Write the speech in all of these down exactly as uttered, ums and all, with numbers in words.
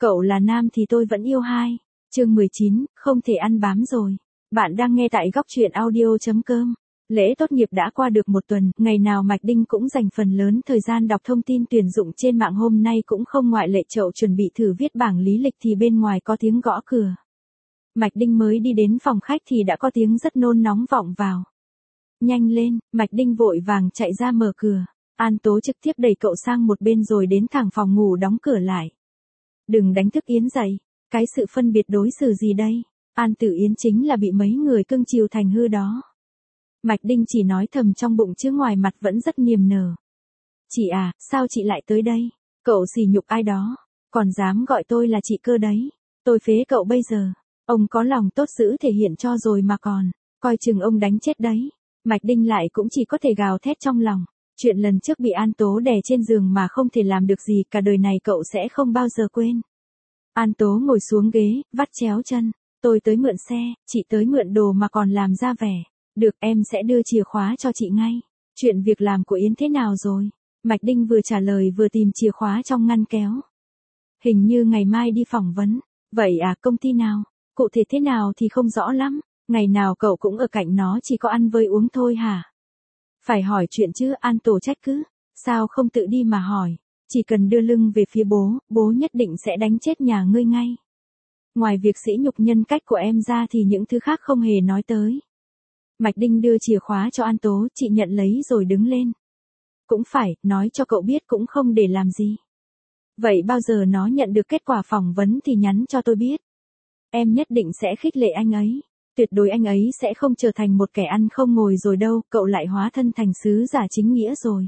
Cậu là nam thì tôi vẫn yêu hai. Chương mười chín, không thể ăn bám rồi. Bạn đang nghe tại góc truyện audio chấm com. Lễ tốt nghiệp đã qua được một tuần, ngày nào Mạch Đinh cũng dành phần lớn thời gian đọc thông tin tuyển dụng trên mạng, hôm nay cũng không ngoại lệ. Cậu chuẩn bị thử viết bảng lý lịch thì bên ngoài có tiếng gõ cửa. Mạch Đinh mới đi đến phòng khách thì đã có tiếng rất nôn nóng vọng vào. Nhanh lên, Mạch Đinh vội vàng chạy ra mở cửa. An Tố trực tiếp đẩy cậu sang một bên rồi đến thẳng phòng ngủ đóng cửa lại. Đừng đánh thức Yến dậy, cái sự phân biệt đối xử gì đây? An Tử Yến chính là bị mấy người cưng chiều thành hư đó. Mạch Đinh chỉ nói thầm trong bụng chứ ngoài mặt vẫn rất niềm nở. Chị à, sao chị lại tới đây? Cậu sỉ nhục ai đó, còn dám gọi tôi là chị cơ đấy. Tôi phế cậu bây giờ. Ông có lòng tốt giữ thể hiện cho rồi mà còn, coi chừng ông đánh chết đấy. Mạch Đinh lại cũng chỉ có thể gào thét trong lòng. Chuyện lần trước bị An Tố đè trên giường mà không thể làm được gì, cả đời này cậu sẽ không bao giờ quên. An Tố ngồi xuống ghế, vắt chéo chân. Tôi tới mượn xe, chị tới mượn đồ mà còn làm ra vẻ. Được, em sẽ đưa chìa khóa cho chị ngay. Chuyện việc làm của Yến thế nào rồi? Mạch Đinh vừa trả lời vừa tìm chìa khóa trong ngăn kéo. Hình như ngày mai đi phỏng vấn. Vậy à, công ty nào? Cụ thể thế nào thì không rõ lắm. Ngày nào cậu cũng ở cạnh nó chỉ có ăn với uống thôi hả? Phải hỏi chuyện chứ, An Tổ trách cứ. Sao không tự đi mà hỏi? Chỉ cần đưa lưng về phía bố, bố nhất định sẽ đánh chết nhà ngươi ngay. Ngoài việc sỉ nhục nhân cách của em ra thì những thứ khác không hề nói tới. Mạch Đinh đưa chìa khóa cho An Tố, chị nhận lấy rồi đứng lên. Cũng phải, nói cho cậu biết cũng không để làm gì. Vậy bao giờ nó nhận được kết quả phỏng vấn thì nhắn cho tôi biết. Em nhất định sẽ khích lệ anh ấy. Tuyệt đối anh ấy sẽ không trở thành một kẻ ăn không ngồi rồi đâu, cậu lại hóa thân thành sứ giả chính nghĩa rồi.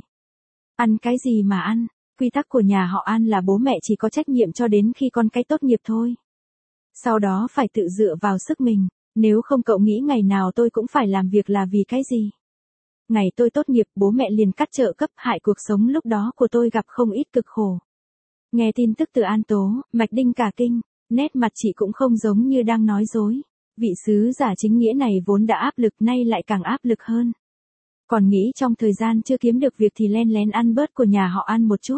Ăn cái gì mà ăn, quy tắc của nhà họ An là bố mẹ chỉ có trách nhiệm cho đến khi con cái tốt nghiệp thôi. Sau đó phải tự dựa vào sức mình, nếu không cậu nghĩ ngày nào tôi cũng phải làm việc là vì cái gì? Ngày tôi tốt nghiệp bố mẹ liền cắt trợ cấp, hại cuộc sống lúc đó của tôi gặp không ít cực khổ. Nghe tin tức từ An Tố, Mạch Đinh cả kinh, nét mặt chị cũng không giống như đang nói dối. Vị sứ giả chính nghĩa này vốn đã áp lực nay lại càng áp lực hơn. Còn nghĩ trong thời gian chưa kiếm được việc thì len lén ăn bớt của nhà họ An một chút.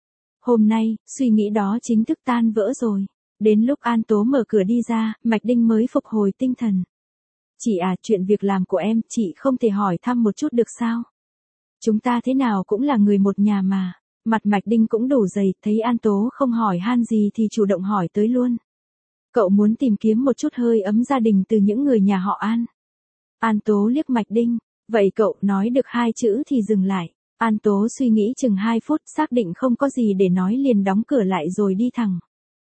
Hôm nay, suy nghĩ đó chính thức tan vỡ rồi. Đến lúc An Tố mở cửa đi ra, Mạch Đinh mới phục hồi tinh thần. Chị à, chuyện việc làm của em, chị không thể hỏi thăm một chút được sao? Chúng ta thế nào cũng là người một nhà mà. Mặt Mạch Đinh cũng đủ dày, thấy An Tố không hỏi han gì thì chủ động hỏi tới luôn. Cậu muốn tìm kiếm một chút hơi ấm gia đình từ những người nhà họ An. An Tố liếc Mạch Đinh. Vậy cậu nói được hai chữ thì dừng lại. An Tố suy nghĩ chừng hai phút, xác định không có gì để nói liền đóng cửa lại rồi đi thẳng.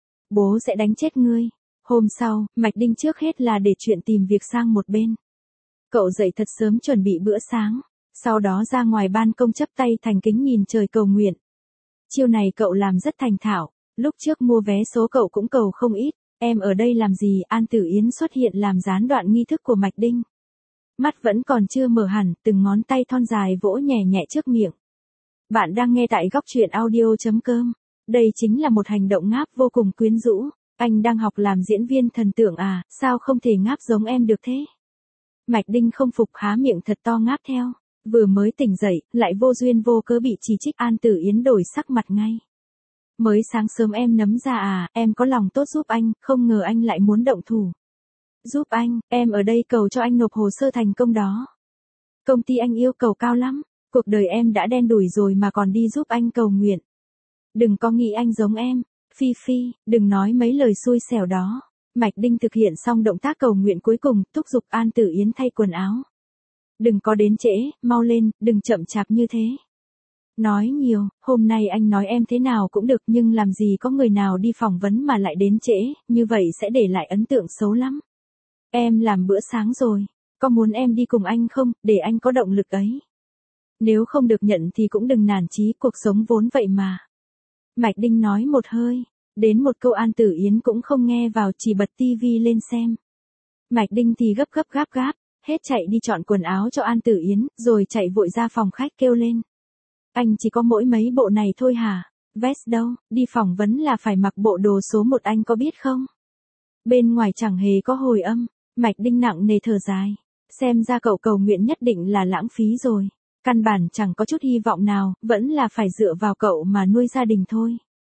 Bố sẽ đánh chết ngươi. Hôm sau, Mạch Đinh trước hết là để chuyện tìm việc sang một bên. Cậu dậy thật sớm chuẩn bị bữa sáng. Sau đó ra ngoài ban công chắp tay thành kính nhìn trời cầu nguyện. Chiêu này cậu làm rất thành thạo. Lúc trước mua vé số cậu cũng cầu không ít. Em ở đây làm gì? An Tử Yến xuất hiện làm gián đoạn nghi thức của Mạch Đinh. Mắt vẫn còn chưa mở hẳn, từng ngón tay thon dài vỗ nhẹ nhẹ trước miệng. Bạn đang nghe tại góc truyện audio chấm com. Đây chính là một hành động ngáp vô cùng quyến rũ. Anh đang học làm diễn viên thần tượng à, sao không thể ngáp giống em được thế? Mạch Đinh không phục há miệng thật to ngáp theo. Vừa mới tỉnh dậy, lại vô duyên vô cớ bị chỉ trích. An Tử Yến đổi sắc mặt ngay. Mới sáng sớm em nấm ra à, em có lòng tốt giúp anh, không ngờ anh lại muốn động thủ. Giúp anh, em ở đây cầu cho anh nộp hồ sơ thành công đó. Công ty anh yêu cầu cao lắm, cuộc đời em đã đen đủi rồi mà còn đi giúp anh cầu nguyện. Đừng có nghĩ anh giống em, Phi Phi, đừng nói mấy lời xui xẻo đó. Mạch Đinh thực hiện xong động tác cầu nguyện cuối cùng, thúc giục An Tử Yến thay quần áo. Đừng có đến trễ, mau lên, đừng chậm chạp như thế. Nói nhiều, hôm nay anh nói em thế nào cũng được nhưng làm gì có người nào đi phỏng vấn mà lại đến trễ, như vậy sẽ để lại ấn tượng xấu lắm. Em làm bữa sáng rồi, có muốn em đi cùng anh không, để anh có động lực ấy. Nếu không được nhận thì cũng đừng nản chí, cuộc sống vốn vậy mà. Mạch Đinh nói một hơi, đến một câu An Tử Yến cũng không nghe vào, chỉ bật tivi lên xem. Mạch Đinh thì gấp gấp gáp gáp, hết chạy đi chọn quần áo cho An Tử Yến, rồi chạy vội ra phòng khách kêu lên. Anh chỉ có mỗi mấy bộ này thôi hả? Vest đâu, đi phỏng vấn là phải mặc bộ đồ số một anh có biết không? Bên ngoài chẳng hề có hồi âm, Mạch Đinh nặng nề thở dài. Xem ra cậu cầu nguyện nhất định là lãng phí rồi. Căn bản chẳng có chút hy vọng nào, vẫn là phải dựa vào cậu mà nuôi gia đình thôi.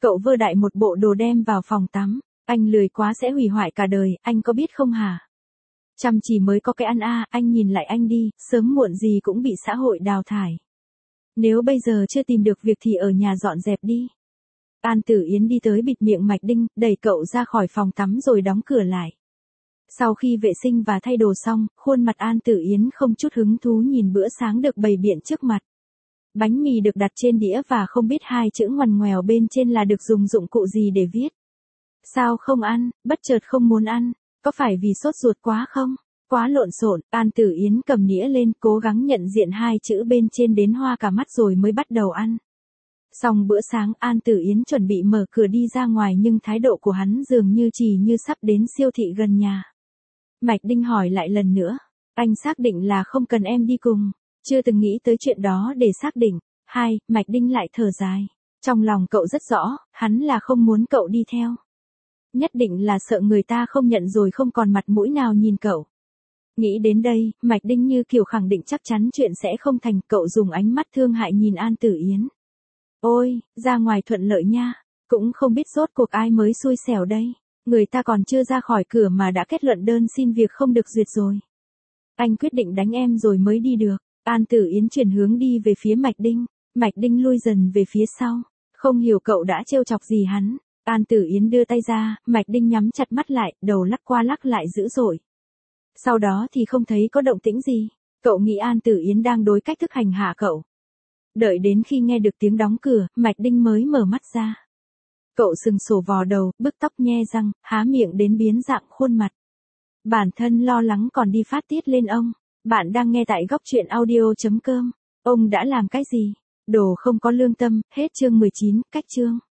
Cậu vơ đại một bộ đồ đem vào phòng tắm. Anh lười quá sẽ hủy hoại cả đời, anh có biết không hả? Chăm chỉ mới có cái ăn a, anh nhìn lại anh đi, sớm muộn gì cũng bị xã hội đào thải. Nếu bây giờ chưa tìm được việc thì ở nhà dọn dẹp đi. An Tử Yến đi tới bịt miệng Mạch Đinh, đẩy cậu ra khỏi phòng tắm rồi đóng cửa lại. Sau khi vệ sinh và thay đồ xong, khuôn mặt An Tử Yến không chút hứng thú nhìn bữa sáng được bày biện trước mặt. Bánh mì được đặt trên đĩa và không biết hai chữ ngoằn ngoèo bên trên là được dùng dụng cụ gì để viết. Sao không ăn, bất chợt không muốn ăn, có phải vì sốt ruột quá không? Quá lộn xộn, An Tử Yến cầm nĩa lên cố gắng nhận diện hai chữ bên trên đến hoa cả mắt rồi mới bắt đầu ăn. Xong bữa sáng An Tử Yến chuẩn bị mở cửa đi ra ngoài nhưng thái độ của hắn dường như chỉ như sắp đến siêu thị gần nhà. Mạch Đinh hỏi lại lần nữa, anh xác định là không cần em đi cùng, chưa từng nghĩ tới chuyện đó để xác định. Hai, Mạch Đinh lại thở dài, trong lòng cậu rất rõ, hắn là không muốn cậu đi theo. Nhất định là sợ người ta không nhận rồi không còn mặt mũi nào nhìn cậu. Nghĩ đến đây, Mạch Đinh như kiểu khẳng định chắc chắn chuyện sẽ không thành, cậu dùng ánh mắt thương hại nhìn An Tử Yến. Ôi, ra ngoài thuận lợi nha, cũng không biết rốt cuộc ai mới xui xẻo đây. Người ta còn chưa ra khỏi cửa mà đã kết luận đơn xin việc không được duyệt rồi. Anh quyết định đánh em rồi mới đi được. An Tử Yến chuyển hướng đi về phía Mạch Đinh. Mạch Đinh lui dần về phía sau. Không hiểu cậu đã trêu chọc gì hắn. An Tử Yến đưa tay ra, Mạch Đinh nhắm chặt mắt lại, đầu lắc qua lắc lại dữ dội. Sau đó thì không thấy có động tĩnh gì. Cậu nghĩ An Tử Yến đang đối cách thức hành hạ cậu. Đợi đến khi nghe được tiếng đóng cửa, Mạch Đinh mới mở mắt ra. Cậu sừng sổ vò đầu, bứt tóc nhe răng, há miệng đến biến dạng khuôn mặt. Bản thân lo lắng còn đi phát tiết lên ông. Bạn đang nghe tại góc truyện audio chấm com. Ông đã làm cái gì? Đồ không có lương tâm, hết chương mười chín, cách chương.